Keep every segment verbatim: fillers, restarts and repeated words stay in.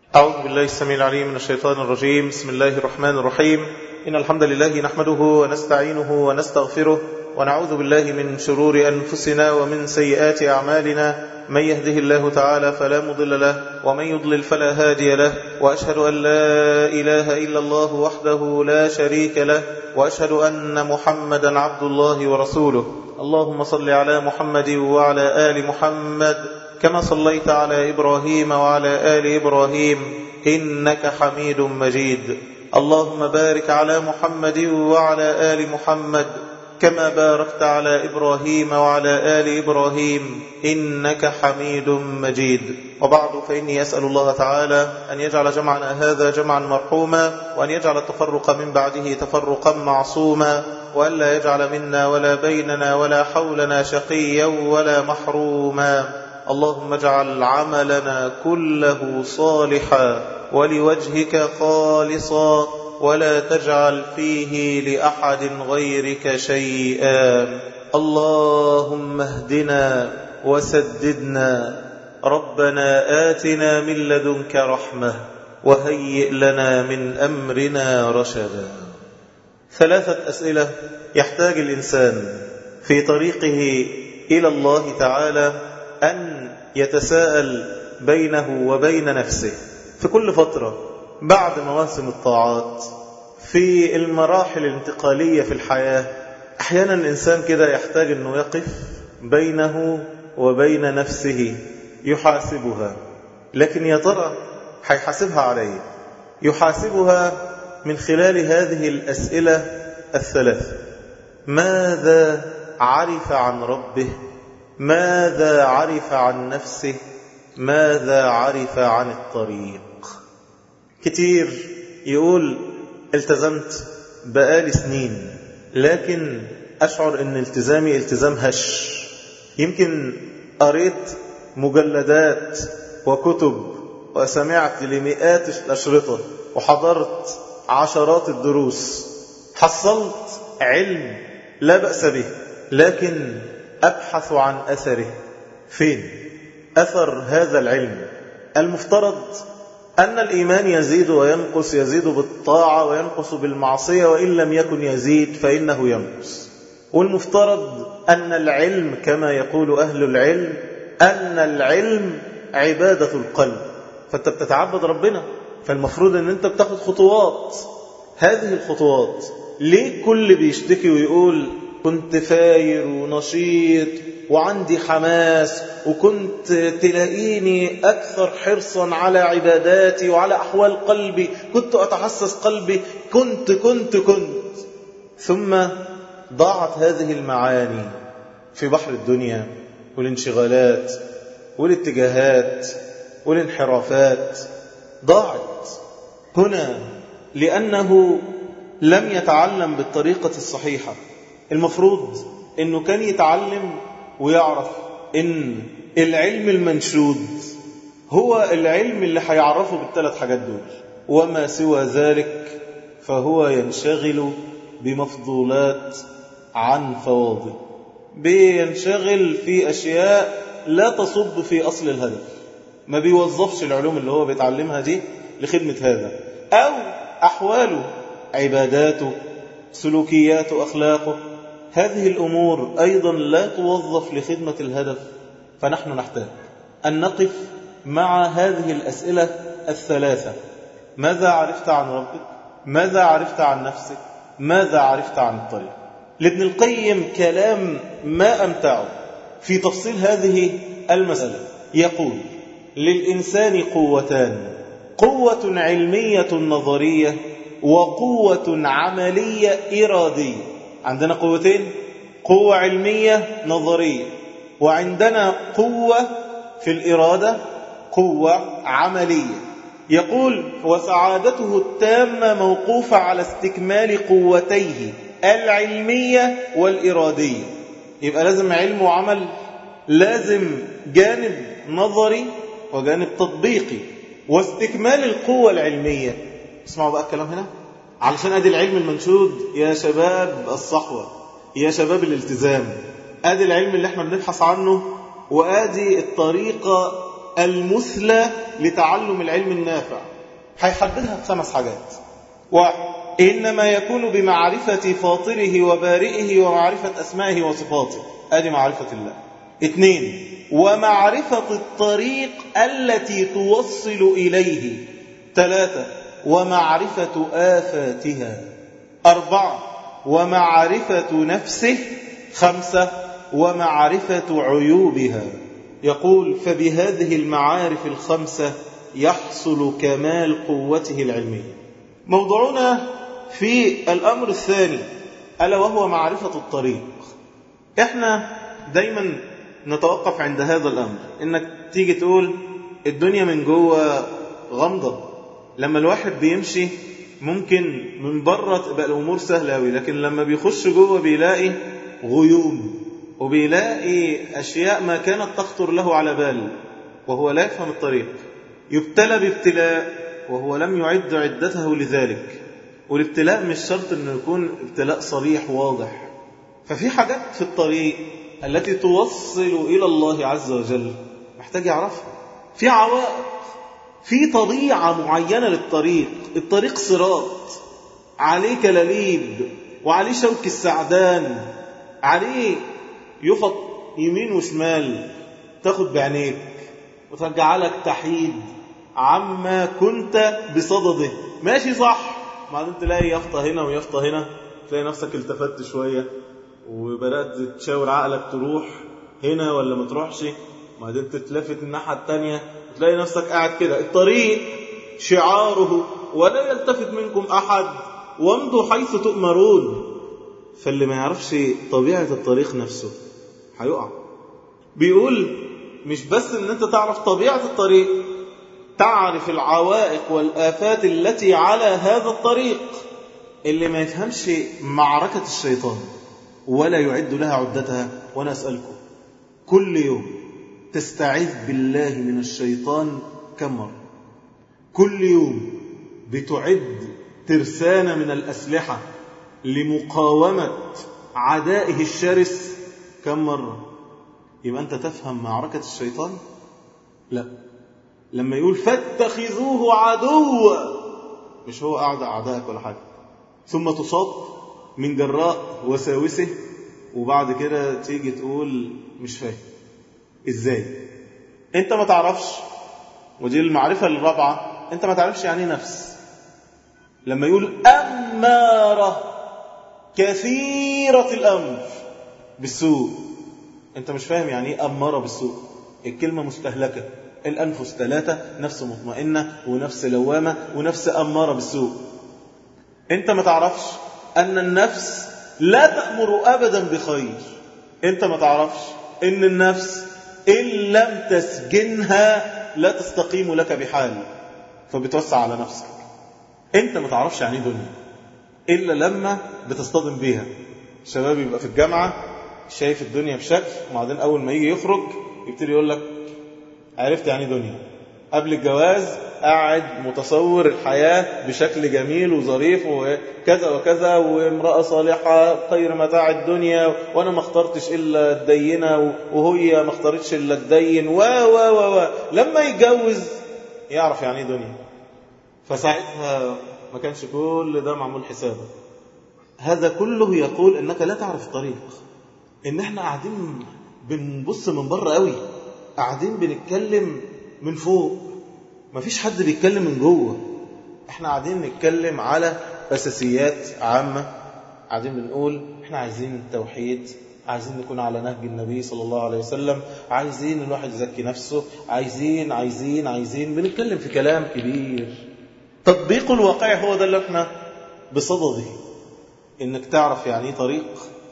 أعوذ بالله السميع العليم من الشيطان الرجيم. بسم الله الرحمن الرحيم. إن الحمد لله نحمده ونستعينه ونستغفره ونعوذ بالله من شرور أنفسنا ومن سيئات أعمالنا. من يهده الله تعالى فلا مضل له ومن يضلل فلا هادي له، وأشهد أن لا إله إلا الله وحده لا شريك له، وأشهد أن محمدا عبد الله ورسوله. اللهم صل على محمد وعلى آل محمد كما صليت على إبراهيم وعلى آل إبراهيم إنك حميد مجيد. اللهم بارك على محمد وعلى آل محمد كما باركت على إبراهيم وعلى آل إبراهيم إنك حميد مجيد. وبعد، فإني أسأل الله تعالى أن يجعل جمعنا هذا جمعا مرحوما، وأن يجعل التفرق من بعده تفرقا معصوما، وأن لا يجعل منا ولا بيننا ولا حولنا شقيا ولا محروما. اللهم اجعل عملنا كله صالحا ولوجهك خالصا، ولا تجعل فيه لأحد غيرك شيئا. اللهم اهدنا وسددنا. ربنا آتنا من لدنك رحمة وهيئ لنا من أمرنا رشدا. ثلاثة أسئلة يحتاج الإنسان في طريقه إلى الله تعالى أن يتساءل بينه وبين نفسه في كل فترة بعد مواسم الطاعات، في المراحل الانتقالية في الحياة. أحيانا الإنسان كده يحتاج أنه يقف بينه وبين نفسه يحاسبها، لكن يا ترى هيحاسبها عليه؟ يحاسبها من خلال هذه الأسئلة الثلاثة: ماذا عرف عن ربه؟ ماذا عرف عن نفسه؟ ماذا عرف عن الطريق؟ كتير يقول التزمت بقالي سنين، لكن أشعر أن التزامي التزام هش. يمكن قريت مجلدات وكتب وسمعت لمئات الأشرطة وحضرت عشرات الدروس، حصلت علم لا بأس به، لكن أبحث عن أثره. فين أثر هذا العلم؟ المفترض أن الإيمان يزيد وينقص، يزيد بالطاعة وينقص بالمعصية، وإن لم يكن يزيد فإنه ينقص. والمفترض أن العلم كما يقول أهل العلم أن العلم عبادة القلب، فأنت بتتعبد ربنا، فالمفروض أن أنت بتاخد خطوات. هذه الخطوات ليه كل بيشتكي ويقول كنت فاير ونشيط وعندي حماس، وكنت تلاقيني أكثر حرصا على عباداتي وعلى أحوال قلبي، كنت أتحسس قلبي، كنت كنت كنت ثم ضاعت هذه المعاني في بحر الدنيا والانشغالات والاتجاهات والانحرافات، ضاعت هنا لأنه لم يتعلم بالطريقة الصحيحة. المفروض أنه كان يتعلم ويعرف أن العلم المنشود هو العلم اللي هيعرفه بالثلاث حاجات دول، وما سوى ذلك فهو ينشغل بمفضولات عن فواضل، بينشغل في أشياء لا تصب في أصل الهدف، ما بيوظفش العلوم اللي هو بيتعلمها دي لخدمة هذا، أو أحواله، عباداته، سلوكياته، أخلاقه، هذه الأمور أيضا لا توظف لخدمة الهدف. فنحن نحتاج أن نقف مع هذه الأسئلة الثلاثة: ماذا عرفت عن ربك؟ ماذا عرفت عن نفسك؟ ماذا عرفت عن الطريق؟ لابن القيم كلام ما أمتعه في تفصيل هذه المسألة. يقول: للإنسان قوتان، قوة علمية نظرية وقوة عملية إرادية. عندنا قوتين: قوة علمية نظرية، وعندنا قوة في الإرادة، قوة عملية. يقول: وسعادته التامة موقوفة على استكمال قوتيه العلمية والإرادية. يبقى لازم علم وعمل، لازم جانب نظري وجانب تطبيقي، واستكمال القوة العلمية. اسمعوا بقى الكلام هنا، علشان ادي العلم المنشود يا شباب الصحوة، يا شباب الالتزام. ادي العلم اللي احنا بنبحث عنه، وادي الطريقة المثلى لتعلم العلم النافع هيحددها بخمس حاجات. واحد، إنما يكون بمعرفة فاطره وبارئه ومعرفة أسمائه وصفاته، هذه معرفة الله. اثنين، ومعرفة الطريق التي توصل إليه. ثلاثة، ومعرفة آفاتها. أربعة، ومعرفة نفسه. خمسة، ومعرفة عيوبها. يقول فبهذه المعارف الخمسة يحصل كمال قوته العلمية. موضوعنا في الأمر الثاني ألا وهو معرفة الطريق. احنا دايما نتوقف عند هذا الأمر، إنك تيجي تقول الدنيا من جوه غامضة. لما الواحد بيمشي ممكن من بره تبقى الأمور سهلة أوي، لكن لما بيخش جوه بيلاقي غيوم وبيلاقي أشياء ما كانت تخطر له على بال وهو لا يفهم الطريق. يبتلى بابتلاء وهو لم يعد عدته لذلك، والابتلاء مش شرط أنه يكون ابتلاء صريح واضح. ففي حاجات في الطريق التي توصل إلى الله عز وجل محتاج يعرفها. في عوائق، في طبيعة معينة للطريق. الطريق صراط، عليه كلاليب وعليه شوك السعدان، عليه يفط يمين وشمال، تاخد بعينيك وترجع لك تحيد عما كنت بصدده. ماشي صح، بعدين تلاقي يافطة هنا ويافطة هنا، تلاقي نفسك التفت شوية وبدأت تشاور عقلك تروح هنا ولا ما تروحش، بعدين تتلفت الناحية التانية وتلاقي نفسك قاعد كده. الطريق شعاره ولا يلتفت منكم أحد وامضوا حيث تؤمرون. فاللي ما يعرفش طبيعة الطريق نفسه هيقع. بيقول مش بس ان انت تعرف طبيعة الطريق، تعرف العوائق والآفات التي على هذا الطريق. اللي ما يفهمش معركة الشيطان ولا يعد لها عدتها. وانا أسألكم كل يوم تستعيذ بالله من الشيطان كم مرة؟ كل يوم بتعد ترسانة من الأسلحة لمقاومة عدائه الشرس كم مرة؟ يبقى أنت تفهم معركة الشيطان؟ لا. لما يقول فاتخذوه عدوا، مش هو أعدى أعدائك ولا حاجة، ثم تصاب من جراء وساوسه وبعد كده تيجي تقول مش فاهم إزاي. أنت ما تعرفش، ودي المعرفة الرابعة، أنت ما تعرفش يعني نفس. لما يقول أمارة كثيرة الأمر بالسوء، أنت مش فاهم يعني إيه أمارة بالسوء. الكلمة مستهلكة. الأنفس ثلاثة، نفس مطمئنة ونفس لوامة ونفس أمارة بالسوء. أنت ما تعرفش أن النفس لا تأمر أبدا بخير. أنت ما تعرفش أن النفس إن لم تسجنها لا تستقيم لك بحال، فبتوسع على نفسك. أنت ما تعرفش يعني دنيا إلا لما بتصطدم بيها. الشباب يبقى في الجامعة شايف الدنيا بشكل، وبعدين أول ما يجي يخرج يبتدي يقول لك عرفت يعني دنيا. قبل الجواز قاعد متصور الحياة بشكل جميل وظريف وكذا وكذا، وامرأة صالحة خير متاع الدنيا، وأنا ما اخترتش إلا الدينة وهي ما اخترتش إلا الدين و و و و لما يتجوز يعرف يعني دنيا. فساعتها ما كانش كل ده معمول حسابه. هذا كله يقول إنك لا تعرف الطريق. إن احنا قاعدين بنبص من بره قوي، قاعدين بنتكلم من فوق، ما فيش حد بيتكلم من جوه. احنا قاعدين نتكلم على أساسيات عامة، قاعدين بنقول احنا عايزين التوحيد، عايزين نكون على نهج النبي صلى الله عليه وسلم، عايزين الواحد يزكي نفسه، عايزين عايزين عايزين بنتكلم في كلام كبير. تطبيق الواقع هو ده اللي احنا بصدده. انك تعرف يعني ايه طريق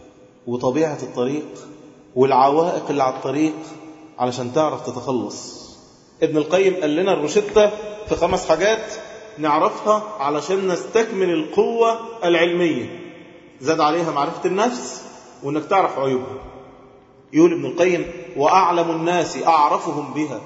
وطبيعة الطريق والعوائق اللي على الطريق علشان تعرف تتخلص. ابن القيم قال لنا الروشتة في خمس حاجات نعرفها علشان نستكمل القوة العلمية. زاد عليها معرفة النفس وانك تعرف عيوبها. يقول ابن القيم وأعلم الناس أعرفهم بها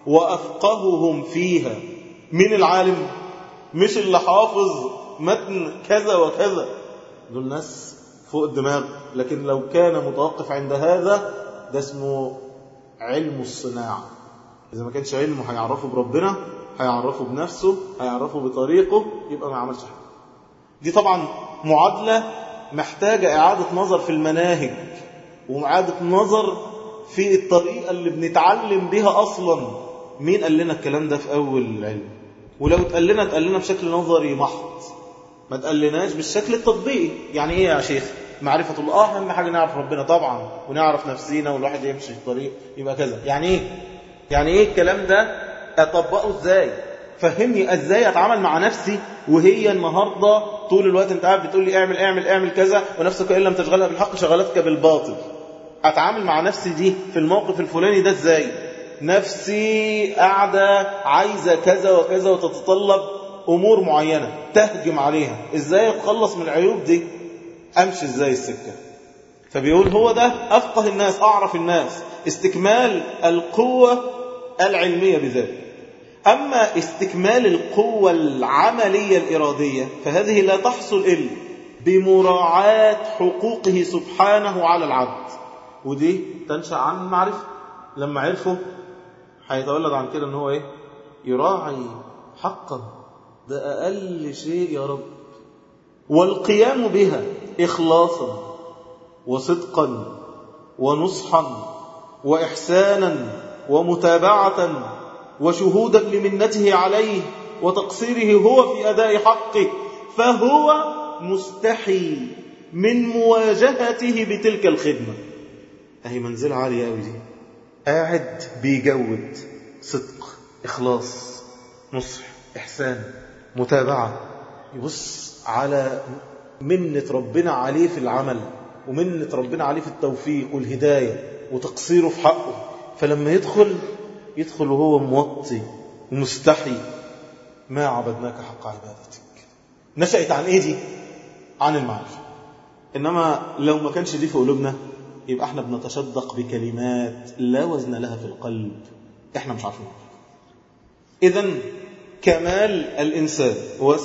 وأفقههم فيها. من العالم؟ مش اللي حافظ متن كذا وكذا، دول ناس فوق الدماغ، لكن لو كان متوقف عند هذا ده اسمه علم الصناعة. إذا ما كانش علمه هيعرفه بربنا، هيعرفه بنفسه، هيعرفه بطريقه، يبقى ما عملش حاجة. دي طبعا معادلة محتاجة إعادة نظر في المناهج، وإعادة نظر في الطريقة اللي بنتعلم بها أصلا. مين قال لنا الكلام ده في أول العلم؟ ولو تقال لنا تقال لنا بشكل نظري محض، ما تقلناش بالشكل التطبيقي. يعني إيه يا شيخ معرفة الله؟ آه أهم حاجة نعرف ربنا طبعا، ونعرف نفسينا، والواحد يمشي في الطريق يبقى كذا. يعني إيه؟ يعني إيه الكلام ده؟ أطبقه إزاي؟ فهمني إزاي أتعامل مع نفسي وهي النهاردة طول الوقت أنت قاعد بتقول لي اعمل اعمل اعمل كذا، ونفسك إن لم تشغلها بالحق شغلتك بالباطل. أتعامل مع نفسي دي في الموقف الفلاني ده إزاي؟ نفسي قاعدة عايزة كذا وكذا وتتطلب أمور معينة تهجم عليها، إزاي أتخلص من العيوب دي؟ أمشي إزاي السكة؟ فبيقول هو ده أفقه الناس، أعرف الناس، استكمال القوة العلمية بذلك. أما استكمال القوة العملية الإرادية فهذه لا تحصل إلا بمراعاة حقوقه سبحانه على العبد، ودي تنشأ عن المعرفة. لما عرفه هيتولد عن كده ان هو ايه؟ يراعي حقا، ده اقل شيء يا رب، والقيام بها اخلاصا وصدقا ونصحا واحسانا ومتابعه وشهودا لمنته عليه وتقصيره هو في اداء حقه، فهو مستحي من مواجهته بتلك الخدمه. اهي منزله عاليه قوي دي، قاعد بيجود صدق، إخلاص، نصح، إحسان، متابعة، يبص على منة ربنا عليه في العمل، ومنة ربنا عليه في التوفيق والهداية وتقصيره في حقه. فلما يدخل يدخل وهو موطي ومستحي، ما عبدناك حق عبادتك. نشأت عن إيه دي؟ عن المعرفة. إنما لو ما كانش دي في قلوبنا يبقى احنا بنتشدق بكلمات لا وزن لها في القلب، احنا مش عارفين. إذن كمال الإنسان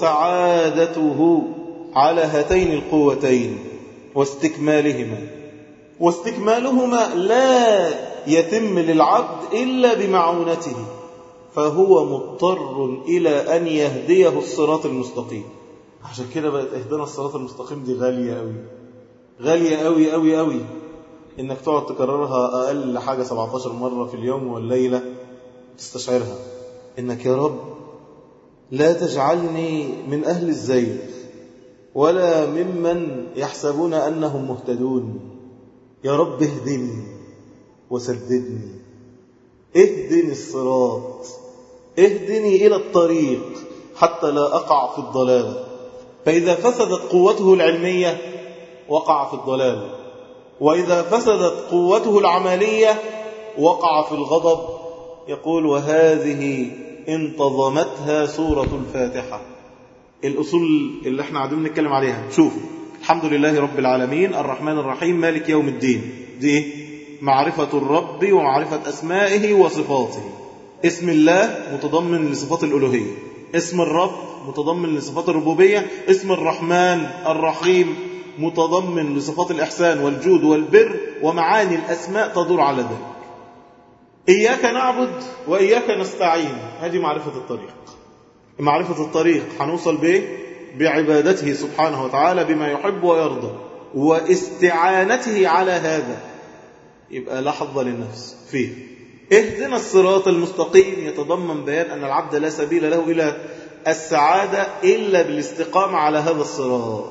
وسعادته على هاتين القوتين واستكمالهما، واستكمالهما لا يتم للعبد إلا بمعونته، فهو مضطر إلى أن يهديه الصراط المستقيم. عشان كده بقت اهدنا الصراط المستقيم دي غالية أوي، غالية أوي أوي أوي، إنك تقعد تكررها أقل حاجة سبعة عشر مرة في اليوم والليلة، تستشعرها إنك يا رب لا تجعلني من أهل الزيغ ولا ممن يحسبون أنهم مهتدون. يا رب اهدني وسددني، اهدني الصراط، اهدني إلى الطريق حتى لا أقع في الضلال. فإذا فسدت قوته العلمية وقع في الضلال، وإذا فسدت قوته العملية وقع في الغضب. يقول وهذه انتظمتها سورة الفاتحة. الأصول اللي احنا قاعدين نتكلم عليها، شوفوا: الحمد لله رب العالمين، الرحمن الرحيم، مالك يوم الدين. دي معرفة الرب ومعرفة أسمائه وصفاته. اسم الله متضمن لصفات الألوهية، اسم الرب متضمن لصفات الربوبية، اسم الرحمن الرحيم متضمن لصفات الإحسان والجود والبر، ومعاني الأسماء تدور على ذلك. إياك نعبد وإياك نستعين، هذه معرفة الطريق. معرفة الطريق هنوصل به بعبادته سبحانه وتعالى بما يحب ويرضى، واستعانته على هذا، يبقى لا حظ للنفس فيه. اهدنا الصراط المستقيم يتضمن بيان أن العبد لا سبيل له إلى السعادة إلا بالاستقامة على هذا الصراط،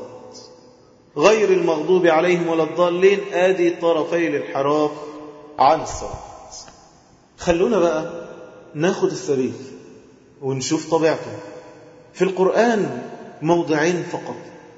غير المغضوب عليهم ولا الضالين. آدي طرفي الانحراف عن الصراط. خلونا بقى ناخد السبيل ونشوف طبيعته. في القرآن موضعين فقط،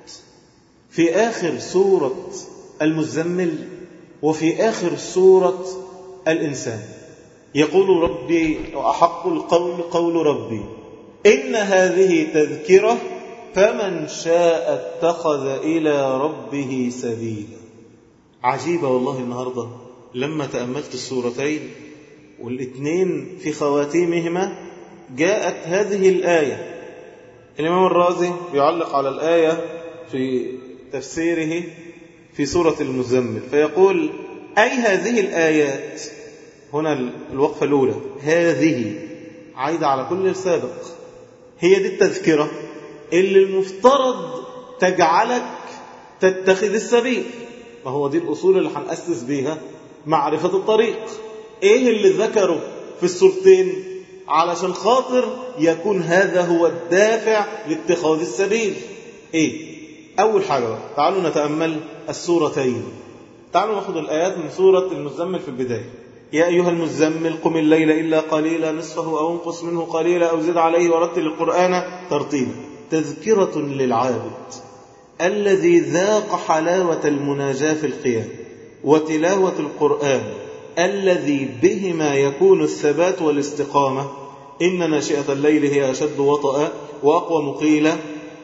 في آخر سورة المزمل وفي آخر سورة الإنسان. يقول ربي وأحق القول قول ربي إن هذه تذكرة فمن شاء اتخذ إلى ربه سبيلا. عجيبة والله النهاردة لما تأملت السورتين والاثنين في خواتيمهما جاءت هذه الآية. الإمام الرازي يعلق على الآية في تفسيره في سورة المزمل فيقول: أي هذه الآيات هنا الوقفة الأولى هذه عايدة على كل السابق، هي دي التذكرة اللي المفترض تجعلك تتخذ السبيل. ما هو دي الأصول اللي هنأسس بيها معرفة الطريق. إيه اللي ذكره في السورتين علشان خاطر يكون هذا هو الدافع لاتخاذ السبيل؟ إيه؟ أول حاجة بقى تعالوا نتأمل السورتين. تعالوا نأخذ الآيات من سورة المزمل في البداية. يا أيها المزمل قم الليل إلا قليلا نصفه أو انقص منه قليلا أو زد عليه ورتل القرآن ترتيلا. تذكرة للعابد الذي ذاق حلاوة المناجاة في القيام وتلاوة القرآن الذي بهما يكون الثبات والاستقامة. إن ناشئة الليل هي أشد وطأ وأقوى مقيلة.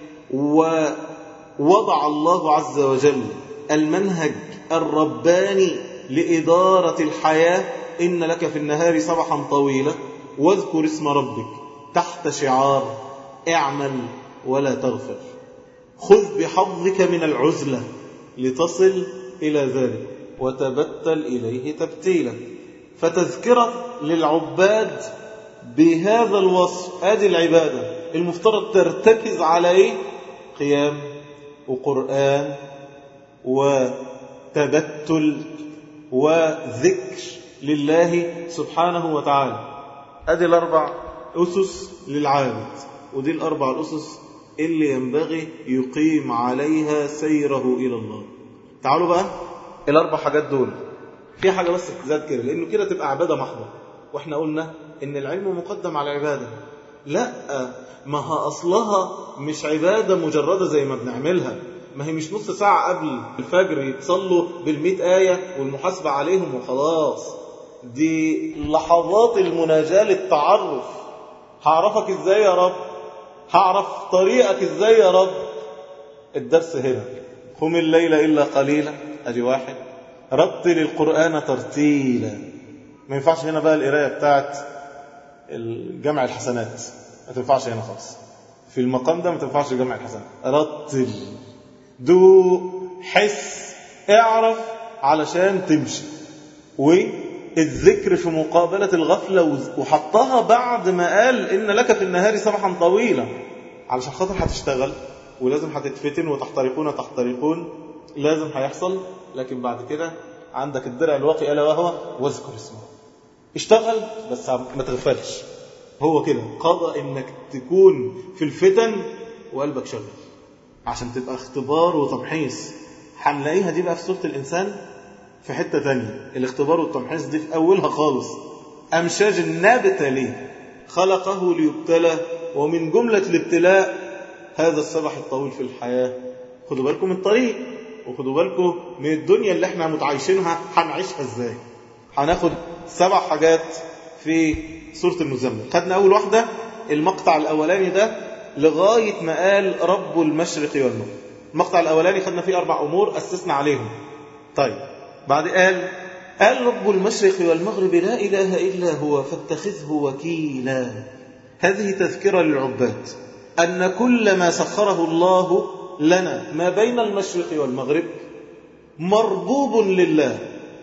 ووضع الله عز وجل المنهج الرباني لإدارة الحياة. إن لك في النهار سبحا طويلا واذكر اسم ربك تحت شعار اعمل ولا تغفر. خذ بحظك من العزلة لتصل إلى ذلك وتبتل إليه تبتيلا. فتذكرة للعباد بهذا الوصف. هذه العبادة المفترض ترتكز على إيه؟ قيام وقرآن وتبتل وذكر لله سبحانه وتعالى. هذه الأربع أسس للعابد، ودي الأربع الأسس اللي ينبغي يقيم عليها سيره إلى الله. تعالوا بقى الأربع حاجات دول في حاجة بس تذكر، لأنه كده تبقى عبادة محضة. وإحنا قلنا إن العلم مقدم على العبادة. لا، ما ها أصلها مش عبادة مجردة زي ما بنعملها. ما هي مش نص ساعة قبل الفجر يتصلوا بالمئة آية والمحاسبة عليهم وخلاص. دي لحظات المناجاة للتعرف. هعرفك إزاي يا رب؟ هعرف طريقك إزاي يا رب؟ الدرس هنا. قم الليل إلا قليلا، أدي واحد. رتل القرآن ترتيلا. ما ينفعش هنا بقى القراءة بتاعت الجمع الحسنات، ما تنفعش هنا خالص. في المقام ده ما تنفعش جمع الحسنات. رتل، دو، حس، اعرف علشان تمشي. والذكر في مقابلة الغفلة، وحطها بعد ما قال إن لك في النهار سبحا طويلا، علشان خاطر هتشتغل ولازم هتتفتن وتحترقون تحترقون، لازم هيحصل. لكن بعد كده عندك الدرع الواقي ألا وهو واذكر اسمه. اشتغل بس ما تغفلش. هو كده قضى إنك تكون في الفتن وقلبك شغل عشان تبقى اختبار وتمحيص. هنلاقيها دي بقى في سورة الإنسان في حتة تانية. الاختبار والتمحيص دي في أولها خالص. أمشاج النابتة ليه خلقه ليبتلى، ومن جملة الابتلاء هذا السبح الطويل في الحياة. خدوا بالكم من الطريق، وخدوا بالكم من الدنيا اللي احنا متعايشينها هنعيشها ازاي. هناخد سبع حاجات في سورة المزمل. خدنا أول واحدة المقطع الأولاني ده لغاية ما قال رب المشرق والمغرب. المقطع الأولاني خدنا فيه أربع أمور أسسنا عليهم. طيب بعد قال قال رب المشرق والمغرب لا إله إلا هو فاتخذه وكيلا. هذه تذكرة للعباد أن كل ما سخره الله لنا ما بين المشرق والمغرب مربوب لله،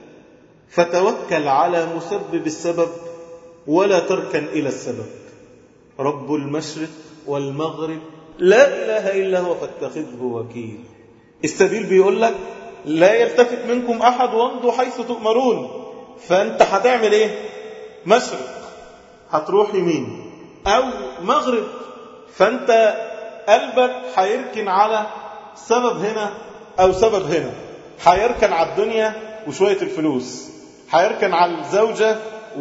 فتوكل على مسبب السبب ولا تركن إلى السبب. رب المشرق والمغرب لا إله إلا هو فاتخذه وكيلا. السبيل بيقول لك لا يلتفت منكم أحد وامضوا حيث تؤمرون. فأنت هتعمل إيه؟ مشرق هتروح يمين أو مغرب، فأنت قلبك هيركن على سبب هنا أو سبب هنا. هيركن على الدنيا وشوية الفلوس، هيركن على الزوجة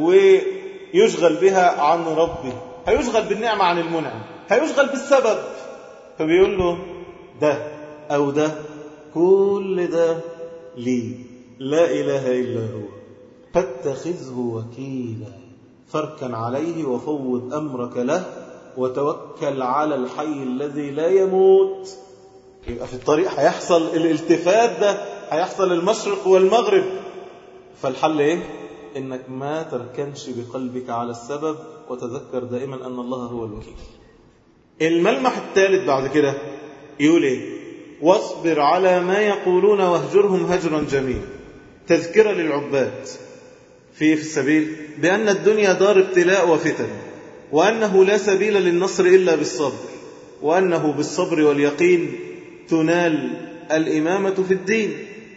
ويشغل بها عن ربه، هيشغل بالنعمة عن المنعم، هيشغل بالسبب. فبيقول له ده أو ده كل ده لي لا إله إلا هو فاتخذه وكيلا فاركن عليه وفوض أمرك له وتوكل على الحي الذي لا يموت. يبقى في الطريق هيحصل الالتفات ده، هيحصل المشرق والمغرب. فالحل ايه؟ انك ما تركنش بقلبك على السبب وتذكر دائما ان الله هو الوكيل. الملمح الثالث بعد كده يقول ايه؟ واصبر على ما يقولون واهجرهم هجرا جميلا. تذكرة للعباد في في السبيل بأن الدنيا دار ابتلاء وفتن، وأنه لا سبيل للنصر إلا بالصبر، وأنه بالصبر واليقين تنال الإمامة في الدين،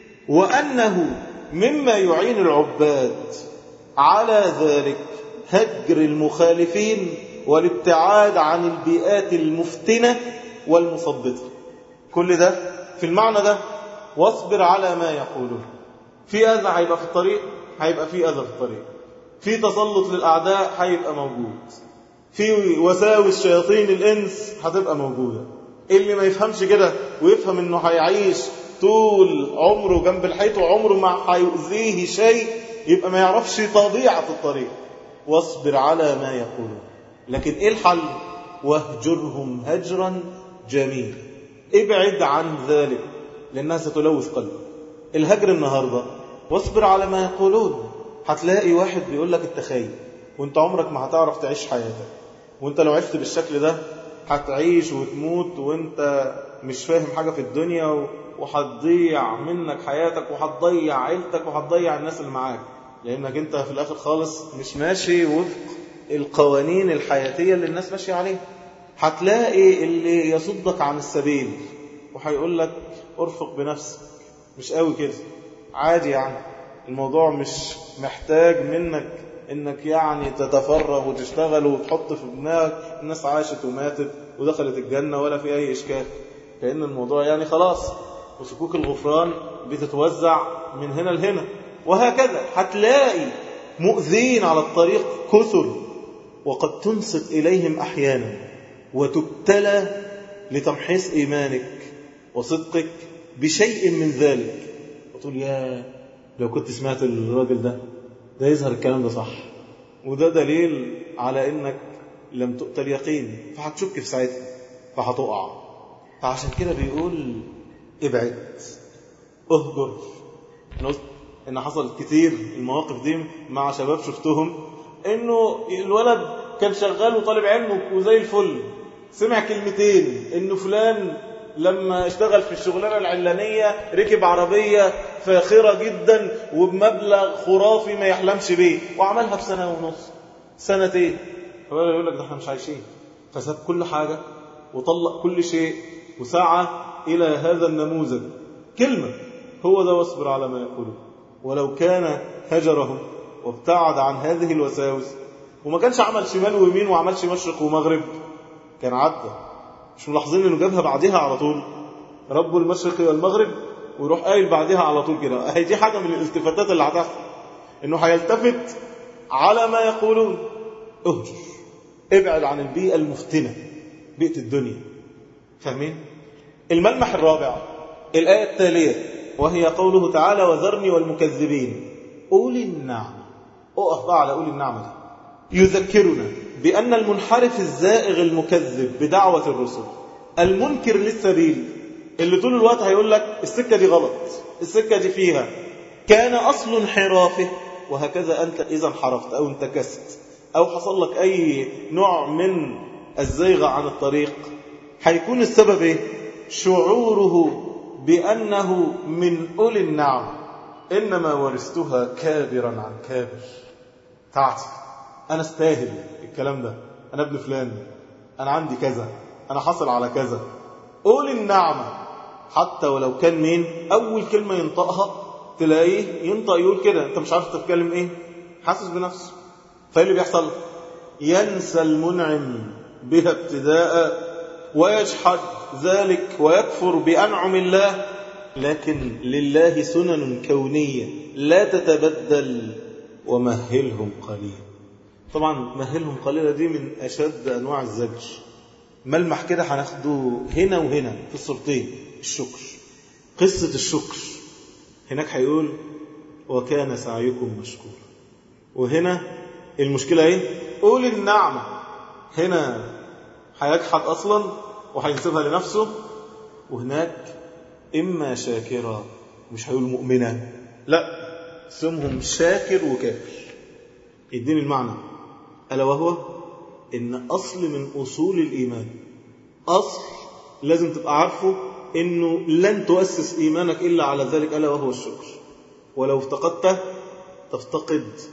وأنه مما يعين العباد على ذلك هجر المخالفين والابتعاد عن البيئات المفتنة والمثبطة. كل ده في المعنى ده، واصبر على ما يقولون. في أذى هيبقى في الطريق، هيبقى في أذى في الطريق، في تسلط للأعداء هيبقى موجود، في وساوس شياطين الإنس هتبقى موجودة. اللي ما يفهمش كده ويفهم إنه هيعيش طول عمره جنب الحيط وعمره ما هيؤذيه شيء، يبقى ما يعرفش طبيعة الطريق. واصبر على ما يقولون. لكن إيه الحل؟ واهجرهم هجرا جميلا. ابعد عن ذلك لأنها ستلوث قلبك. الهجر النهاردة واصبر على ما يقولون. هتلاقي واحد بيقول لك التخيل، وانت عمرك ما هتعرف تعيش حياتك، وانت لو عشت بالشكل ده هتعيش وتموت وانت مش فاهم حاجة في الدنيا، وهتضيع منك حياتك، وهتضيع عيلتك، وهتضيع الناس اللي معاك، لأنك انت في الآخر خالص مش ماشي وفق القوانين الحياتية اللي الناس ماشية عليها. هتلاقي اللي يصدك عن السبيل وهيقول لك ارفق بنفسك، مش قوي كده، عادي يعني، الموضوع مش محتاج منك انك يعني تتفرغ وتشتغل وتحط في دماغك الناس عاشت وماتت ودخلت الجنة ولا في اي اشكال، لان الموضوع يعني خلاص، وسكوك الغفران بتتوزع من هنا لهنا. وهكذا هتلاقي مؤذين على الطريق كثر، وقد تنصت إليهم أحيانا وتبتلى لتمحيص إيمانك وصدقك بشيء من ذلك، وتقول يا لو كنت سمعت الراجل ده ده يظهر الكلام ده صح، وده دليل على إنك لم تؤت اليقين، فهتشك في ساعتها فهتقع. فعشان كده بيقول ابعد، اهجر. إن حصل كتير المواقف دي مع شباب شفتهم، إنه الولد كان شغال وطالب علمه وزي الفل، سمع كلمتين إنه فلان لما اشتغل في الشغلانة العلانية ركب عربية فاخرة جدا وبمبلغ خرافي ما يحلمش بيه، وعملها في سنة ونص سنتين. فبقى يقول لك ده احنا مش عايشين، فساب كل حاجة وطلق كل شيء وسعى إلى هذا النموذج. كلمة هو ده واصبر على ما يقولون. ولو كان هجرهم وابتعد عن هذه الوساوس وما كانش عمل شمال ويمين وعملش مشرق ومغرب، كان عدى. مش ملاحظين انه جابها بعدها على طول، رب المشرق والمغرب، ويروح قايل بعدها على طول كده. هي دي حاجة من الالتفاتات اللي هتحصل، انه هيلتفت على ما يقولون. اهجر، ابعد عن البيئة المفتنة، بيئة الدنيا. فاهمين؟ الملمح الرابع الآية التالية، وهي قوله تعالى وذرني والمكذبين أولي النعمة. أقف بقى على أولي النعمة دي. يذكرنا بأن المنحرف الزائغ المكذب بدعوة الرسل المنكر للسبيل، اللي طول الوقت هيقول لك السكة دي غلط، السكة دي فيها، كان أصل انحرافه. وهكذا أنت إذا انحرفت أو انتكست أو حصل لك أي نوع من الزيغ عن الطريق، هيكون السبب إيه؟ شعوره بأنه من أولي النعم. إنما ورثتها كابرا عن كابر. تعطي أنا استاهل الكلام ده، أنا ابن فلان، أنا عندي كذا، أنا حصل على كذا. أولي النعمة حتى ولو كان مين أول كلمة ينطقها تلاقيه ينطق يقول كده، أنت مش عارف تتكلم إيه، حاسس بنفسه. فإيه اللي بيحصل؟ ينسى المنعم بها ابتداء ويجحد ذلك ويكفر بأنعم الله. لكن لله سنن كونية لا تتبدل، ومهلهم قليل. طبعا مهلهم قليلة دي من أشد أنواع الزجر. ملمح كده هناخده هنا وهنا في الصورتين. الشكر، قصة الشكر هناك هيقول وكان سعيكم مشكور، وهنا المشكلة ايه؟ قول النعمة. هنا هيجحد أصلا وهينسبها لنفسه، وهناك إما شاكرا، مش هيقول مؤمنا، لا، اسمهم شاكر وكافر. يديني المعنى، ألا وهو إن أصل من أصول الإيمان، أصل لازم تبقى عارفه إنه لن تؤسس إيمانك إلا على ذلك، ألا وهو الشكر. ولو افتقدته تفتقد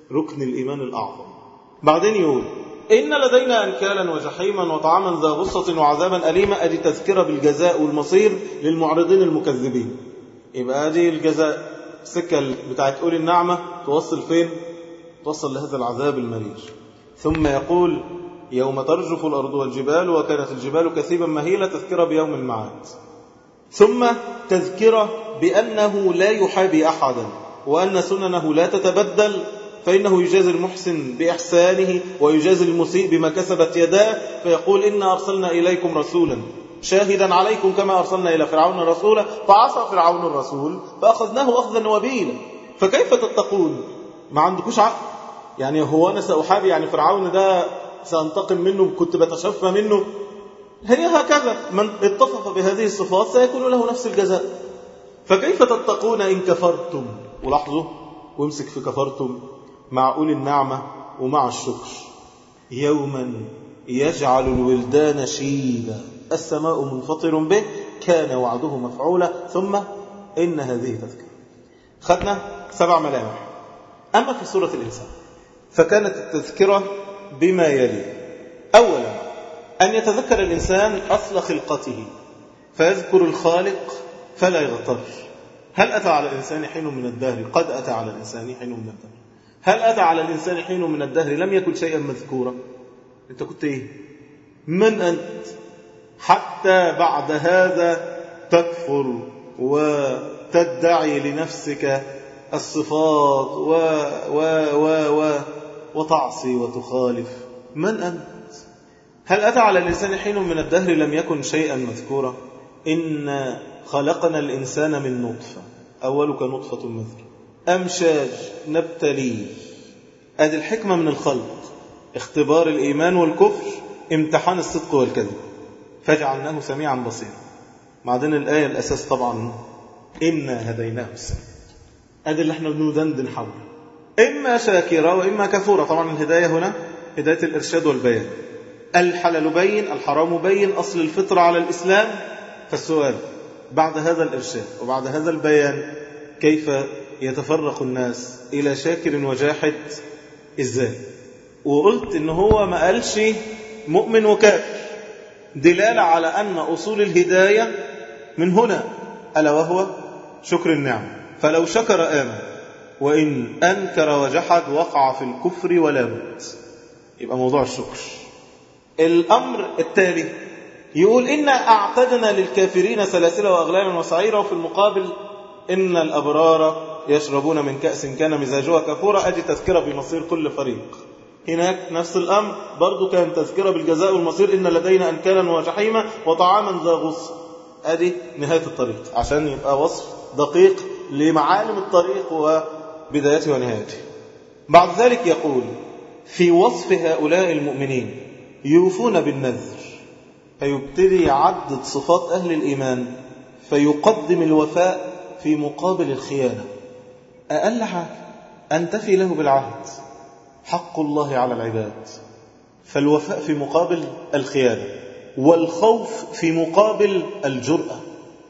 ركن الإيمان الأعظم. بعدين يقول إن لدينا أنكالا وجحيما وطعاما ذا غصة وعذابا أليما. أدي تذكرة بالجزاء والمصير للمعرضين المكذبين. يبقى أدي الجزاء، السكة بتاعت قول النعمة توصل فين؟ توصل لهذا العذاب المرير. ثم يقول يوم ترجف الأرض والجبال وكانت الجبال كثيبا مهيلة. تذكرة بيوم المعاد. ثم تذكرة بأنه لا يحابي أحدا وأن سننه لا تتبدل، فإنه يجازي المحسن بإحسانه ويجازي المسيء بما كسبت يداه. فيقول إنا أرسلنا إليكم رسولا شاهدا عليكم كما أرسلنا إلى فرعون رسولا فعصى فرعون الرسول فأخذناه أخذا وبيلا. فكيف تتقون؟ ما عندكوش عقل. يعني هو أنا سأحابي يعني فرعون ده سأنتقم منه، كنت بتشفى منه؟ هي هكذا، من اتصف بهذه الصفات سيكون له نفس الجزاء. فكيف تتقون إن كفرتم؟ ولاحظوا وامسك في كفرتم مع أولي النعمة ومع الشكر. يوما يجعل الولدان شيبا السماء منفطر به كان وعده مفعولا. ثم إن هذه تذكرة. خدنا سبع ملامح. أما في سورة الإنسان فكانت التذكرة بما يلي. أولا أن يتذكر الإنسان أصل خلقته فيذكر الخالق فلا يغتر. هل أتى على الإنسان حين من الدهر؟ قد أتى على الإنسان حين من الدهر. هل أتى على الإنسان حين من الدهر لم يكن شيئا مذكورا؟ أنت كنت إيه؟ من أنت؟ حتى بعد هذا تكفر وتدعي لنفسك الصفات و و و و وتعصي وتخالف. من أنت؟ هل أتى على الإنسان حين من الدهر لم يكن شيئا مذكورا؟ إن خلقنا الإنسان من نطفة أولك نطفة مثل أمشاج نبتليه. هذه الحكمة من الخلق، اختبار الإيمان والكفر، امتحان الصدق والكذب، فجعلناه سميعا بصيرا. بعدين الآية الأساس طبعا إنا هديناه السبيل. هذا اللي احنا بندندن حوله، إما شاكرا وإما كفورا. طبعا الهداية هنا هداية الإرشاد والبيان. الحلال بين، الحرام بين، أصل الفطرة على الإسلام. فالسؤال بعد هذا الإرشاد وبعد هذا البيان كيف يتفرق الناس إلى شاكر وجاحد؟ إزاي؟ وقلت إن هو ما قالش مؤمن وكافر، دلالة على أن أصول الهداية من هنا، ألا وهو شكر النعم. فلو شكر آمن، وإن أنكر وجحد وقع في الكفر ولا بد. يبقى موضوع الشكر. الأمر التالي يقول إنا أعتدنا للكافرين سلاسل وأغلالا وسعيرا. وفي المقابل إن الأبرار يشربون من كأس كان مزاجها كافورا. أجي تذكرة بمصير كل فريق. هناك نفس الأمر برضو كان تذكرة بالجزاء والمصير. إن لدينا أنكالا وجحيما وطعاما ذا غصة. أدي نهاية الطريق عشان يبقى وصف دقيق لمعالم الطريق وبدايته ونهايته. بعد ذلك يقول في وصف هؤلاء المؤمنين يوفون بالنذر، فيبتدي يعدد صفات أهل الإيمان فيقدم الوفاء في مقابل الخيانة. أقل حاجة أن تفي له بالعهد، حق الله على العباد. فالوفاء في مقابل الخيانة، والخوف في مقابل الجرأة.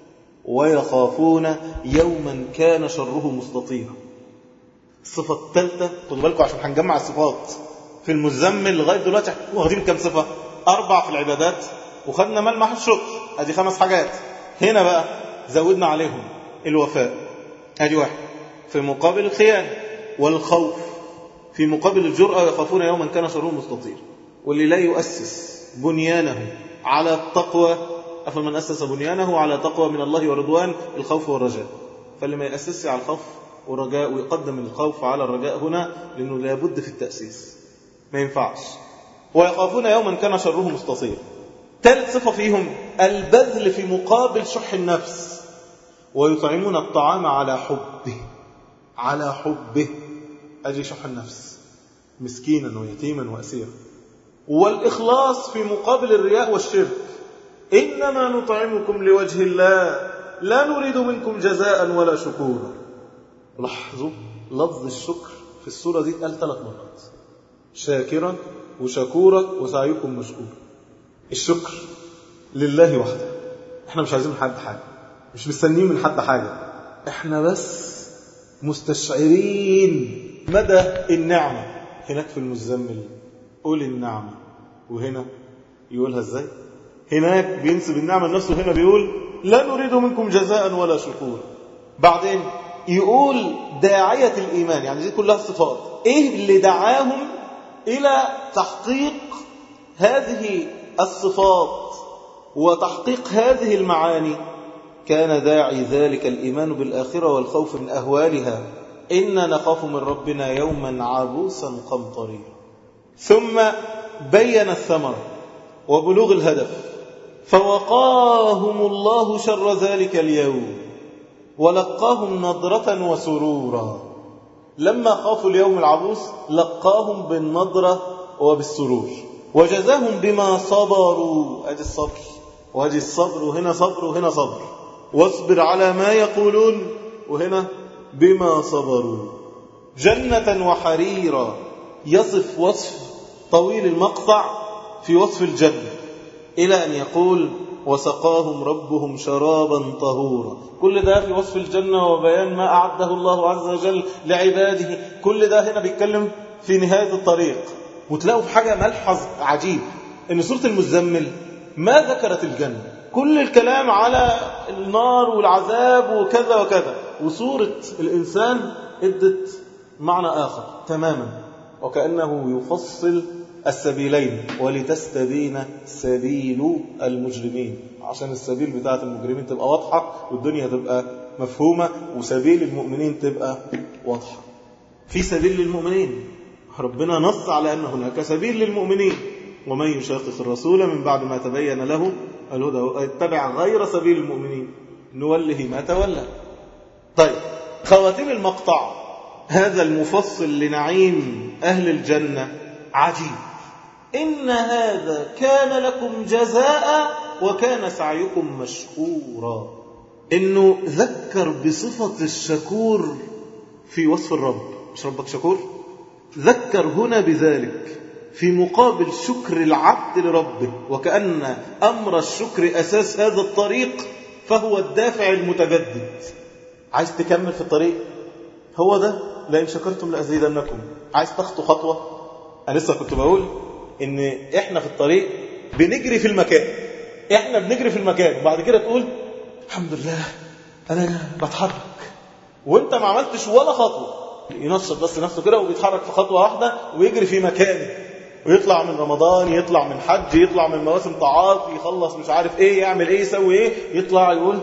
ويخافون يوما كان شره مستطيرا. الصفة الثالثة، خدوا بالكم عشان هنجمع الصفات في المزمل لغاية دلوقتي واخدين كم صفة؟ أربع في العبادات، وخدنا ملمح الشكر، ادي خمس حاجات. هنا بقى زودنا عليهم الوفاء، ادي واحد في مقابل الخيانة، والخوف في مقابل الجرأة. يخافون يوما كان شره مستطير. واللي لا يؤسس بنيانه على التقوى أفمن أسس بنيانه على تقوى من الله ورضوان، الخوف والرجاء. فاللي ما يأسسش على الخوف والرجاء ويقدم الخوف على الرجاء هنا، لأنه لابد في التأسيس، ما ينفعش. ويخافون يوما كان شره مستطير. ثالث صفة فيهم البذل في مقابل شح النفس. ويطعمون الطعام على حبه، على حبه، أجي شح النفس، مسكينا ويتيما وأسيرا. والإخلاص في مقابل الرياء والشرك. إنما نطعمكم لوجه الله لا نريد منكم جزاء ولا شكورا. لاحظوا لفظ الشكر في السورة دي قال ثلاث مرات: شاكرا وشكورا وسعيكم مشكور. الشكر لله وحده. احنا مش عايزين من حد حاجة، مش مستنيين من حد حاجة، احنا بس مستشعرين مدى النعمة. هناك في المزمل قول النعمة، وهنا يقولها ازاي؟ هناك بينسب النعمة لنفسه، هنا بيقول لا نريد منكم جزاء ولا شكور. بعدين يقول داعية الإيمان، يعني دي كلها صفات. إيه اللي دعاهم إلى تحقيق هذه الصفات وتحقيق هذه المعاني؟ كان داعي ذلك الإيمان بالآخرة والخوف من أهوالها. إنا نخاف من ربنا يوما عبوسا قمطريرا. ثم بين الثمر وبلوغ الهدف، فوقاهم الله شر ذلك اليوم ولقاهم نضرة وسرورا. لما خافوا اليوم العبوس لقاهم بالنضرة وبالسرور، وجزاهم بما صبروا. أجي الصبر وأجي الصبر، وهنا صبر وهنا صبر. واصبر على ما يقولون، وهنا بما صبروا. جنة وحريرا، يصف وصف طويل المقطع في وصف الجنة، إلى أن يقول وسقاهم ربهم شرابا طهورا. كل ده في وصف الجنة وبيان ما أعده الله عز وجل لعباده. كل ده هنا بيتكلم في نهاية الطريق. وتلاقوا في حاجة ملحظ عجيب، إن سورة المزمل ما ذكرت الجنة، كل الكلام على النار والعذاب وكذا وكذا. وسورة الإنسان ادت معنى آخر تماما، وكأنه يفصل السبيلين ولتستبين سبيل المجرمين، عشان السبيل بتاعة المجرمين تبقى واضحة والدنيا تبقى مفهومة، وسبيل المؤمنين تبقى واضحة. في سبيل للمؤمنين، ربنا نص على أن هناك سبيل للمؤمنين. ومن يشاقق الرسول من بعد ما تبين له الهدى ويتبع غير سبيل المؤمنين نوله ما تولى. طيب، خواتيم المقطع هذا المفصل لنعيم أهل الجنة عجيب. إن هذا كان لكم جزاء وكان سعيكم مشكورا. إنه ذكر بصفة الشكور في وصف الرب. مش ربك شكور؟ ذكر هنا بذلك في مقابل شكر العبد لربه، وكأن أمر الشكر أساس هذا الطريق، فهو الدافع المتجدد. عايز تكمل في الطريق؟ هو ده لئن شكرتم لأزيدنكم. عايز تخطو خطوة؟ أنا لسه كنت بقول إن إحنا في الطريق بنجري في المكان، إحنا بنجري في المكان، وبعد كده تقول الحمد لله أنا بتحرك، وإنت ما عملتش ولا خطوة. ينشط بس نفسه كده وبيتحرك في خطوة واحدة ويجري في مكانه، ويطلع من رمضان، يطلع من حج، يطلع من مواسم طاعات، يخلص مش عارف ايه، يعمل ايه، يسوي ايه، يطلع يقول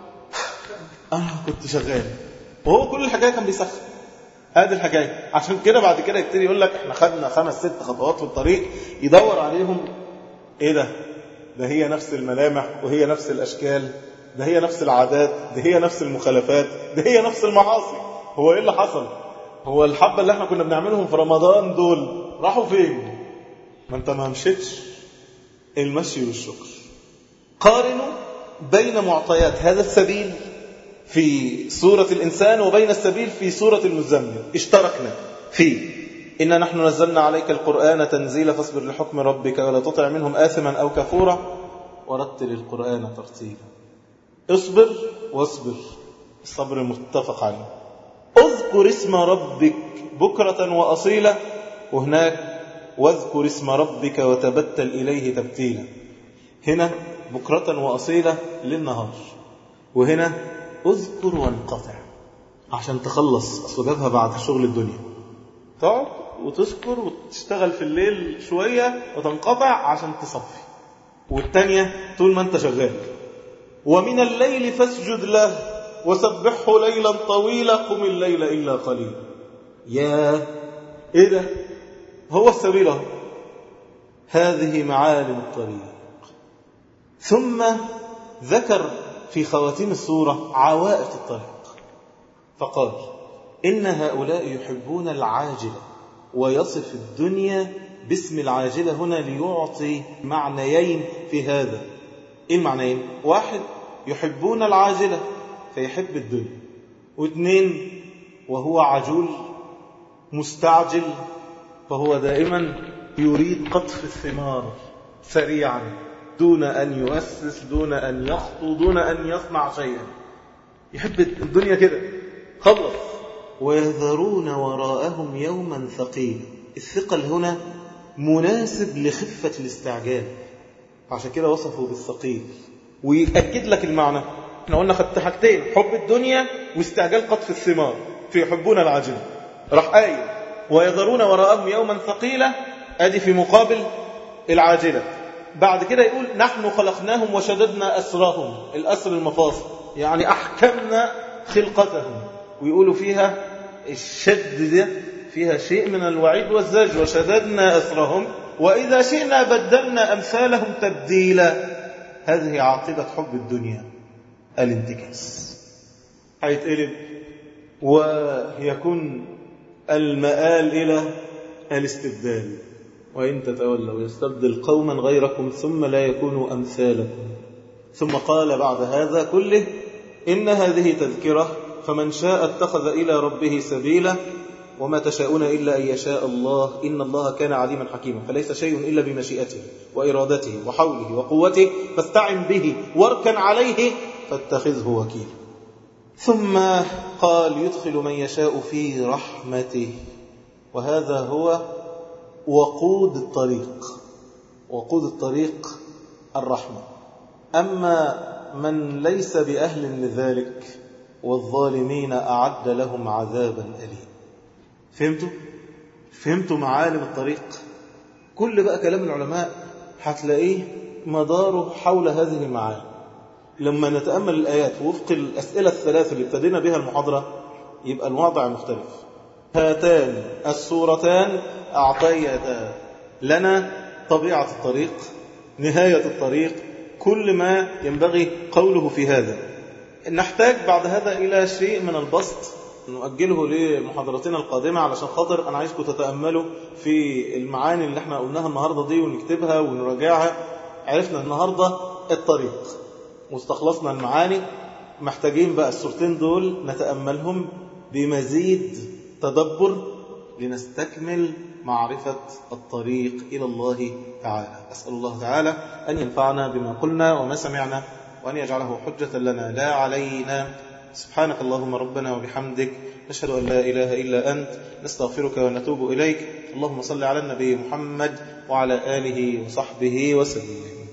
انا كنت شغال. وهو كل الحكاية كان بيسخن. هذه الحكاية. عشان كده بعد كده يبتدي يقول لك احنا خدنا خمس ست خطوات في الطريق، يدور عليهم. ايه ده؟ ده هي نفس الملامح، وهي نفس الاشكال، ده هي نفس العادات، ده هي نفس المخالفات، ده هي نفس المعاصي. هو ايه اللي حصل؟ هو الحبة اللي احنا كنا بنعملهم في رمضان دول راحوا فين؟ ما انت ما مشيتش. المشي والشكر. قارنوا بين معطيات هذا السبيل في سورة الإنسان وبين السبيل في سورة المزمل. اشتركنا فيه. إنا نحن نزلنا عليك القرآن تنزيلا فاصبر لحكم ربك ولا تطع منهم آثما أو كفورا ورتل القرآن ترتيلا. اصبر واصبر، الصبر متفق عليه. اذكر اسم ربك بكرة وأصيلا، وهناك واذكر اسم ربك وتبتل إليه تبتيلا. هنا بكرة وأصيلا للنهار، وهنا اذكر وانقطع عشان تخلص. أصل جابها بعد شغل الدنيا، تقعد وتذكر وتشتغل في الليل شوية وتنقطع عشان تصفي. والتانية طول ما انت شغال. ومن الليل فاسجد له وسبحه ليلا طويلا قم الليل إلا قليلا. يا ايه ده؟ هو السبيل اهو. هذه معالم الطريق. ثم ذكر في خواتيم السورة عوائق الطريق، فقال إن هؤلاء يحبون العاجلة، ويصف الدنيا باسم العاجلة هنا ليعطي معنيين في هذا. إيه المعنيين؟ واحد، يحبون العاجلة فيحب الدنيا، واثنين، وهو عجول مستعجل فهو دائما يريد قطف الثمار سريعا دون أن يؤسس، دون أن يخطو، دون أن يصنع شيئا. يحب الدنيا كده، خلص ويذرون وراءهم يوما ثقيلا. الثقل هنا مناسب لخفة الاستعجال، عشان كده وصفوا بالثقيل ويأكد لك المعنى. احنا قلنا خدت حاجتين، حب الدنيا واستعجال قطف الثمار في يحبون العاجلة. راح آية ويذرون وراءهم يوما ثقيلا، ادي في مقابل العاجلة. بعد كده يقول نحن خلقناهم وشددنا أسرهم، الأسر المفاصل، يعني أحكمنا خلقتهم. ويقولوا فيها الشد ده فيها شيء من الوعيد والزجر، وشددنا أسرهم وإذا شئنا بدلنا أمثالهم تبديلا. هذه عاقبة حب الدنيا، الانتكاس، هيتقلب ويكون المآل إلى الاستبدال. وإن تتولوا يستبدل قوما غيركم ثم لا يكونوا أمثالكم. ثم قال بعد هذا كله إن هذه تذكرة فمن شاء اتخذ إلى ربه سبيلا وما تشاءون إلا أن يشاء الله إن الله كان عليما حكيما. فليس شيء إلا بمشيئته وإرادته وحوله وقوته، فاستعن به واركن عليه فاتخذه وكيلا. ثم قال يدخل من يشاء في رحمته، وهذا هو وقود الطريق. وقود الطريق الرحمة. أما من ليس بأهل لذلك والظالمين أعد لهم عذابا أليم. فهمتوا؟ فهمتوا معالم الطريق؟ كل بقى كلام العلماء هتلاقيه مداره حول هذه المعالم. لما نتأمل الآيات وفق الأسئلة الثلاثة اللي ابتدينا بها المحاضرة يبقى الوضع مختلف. هاتان السورتان أعطيتا لنا طبيعة الطريق، نهاية الطريق، كل ما ينبغي قوله في هذا. نحتاج بعد هذا إلى شيء من البسط نؤجله لمحاضرتنا القادمة، علشان خاطر أنا عايزكم تتأملوا في المعاني اللي احنا قلناها النهاردة دي ونكتبها ونراجعها. عرفنا النهاردة الطريق واستخلصنا المعاني، محتاجين بقى السورتين دول نتأملهم بمزيد تدبر لنستكمل معرفة الطريق إلى الله تعالى. أسأل الله تعالى أن ينفعنا بما قلنا وما سمعنا، وأن يجعله حجة لنا لا علينا. سبحانك اللهم ربنا وبحمدك، نشهد أن لا إله إلا أنت، نستغفرك ونتوب إليك. اللهم صل على النبي محمد وعلى آله وصحبه وسلم.